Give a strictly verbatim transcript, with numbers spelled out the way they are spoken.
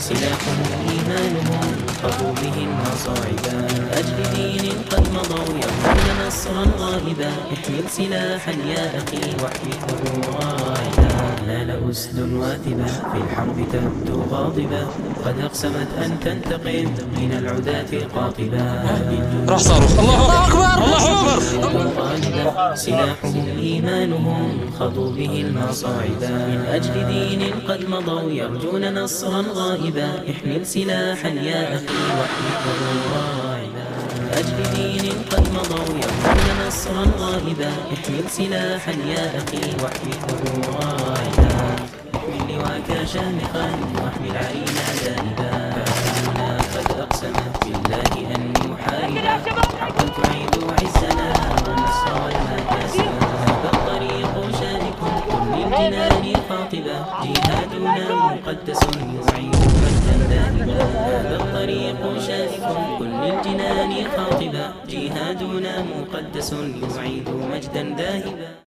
سلاح إيمانهم خطوا به المصاعبا. من أجل دين قد مضوا يرجون نصرا غالبا. احمل سلاحا يا أخي واحمله غائبا. نال أسد واثبا في الحرب تبدو غاضبا. قد أقسمت أن تنتقم من العداة قاطبا. راح صاروخ. الله أكبر الله أكبر. غالبا سلاحهم إيمانهم خضوا به المصاعبا. من أجل دين قد مضوا يرجون نصرا غائبا. احمل سلاحا يا أخي واحمله غائبا. من أجل دين قد مضوا يرجون نصرا غائبا. احمل سلاحا يا أخي واحمله غائبا. احمل لواك شامخا واحمل عينا دائبا. فإننا قد أقسمت بالله أن يحاربا. حقا تعيد عزنا والنصر والمكاسب. هذا الطريق شامك كل الجنان خاطبا. جهادنا مقدس يعيد مجدا دائما. هذا الطريق شامك كل الجنان خاطبا. جهادنا مقدس يعيد مجدا دائما.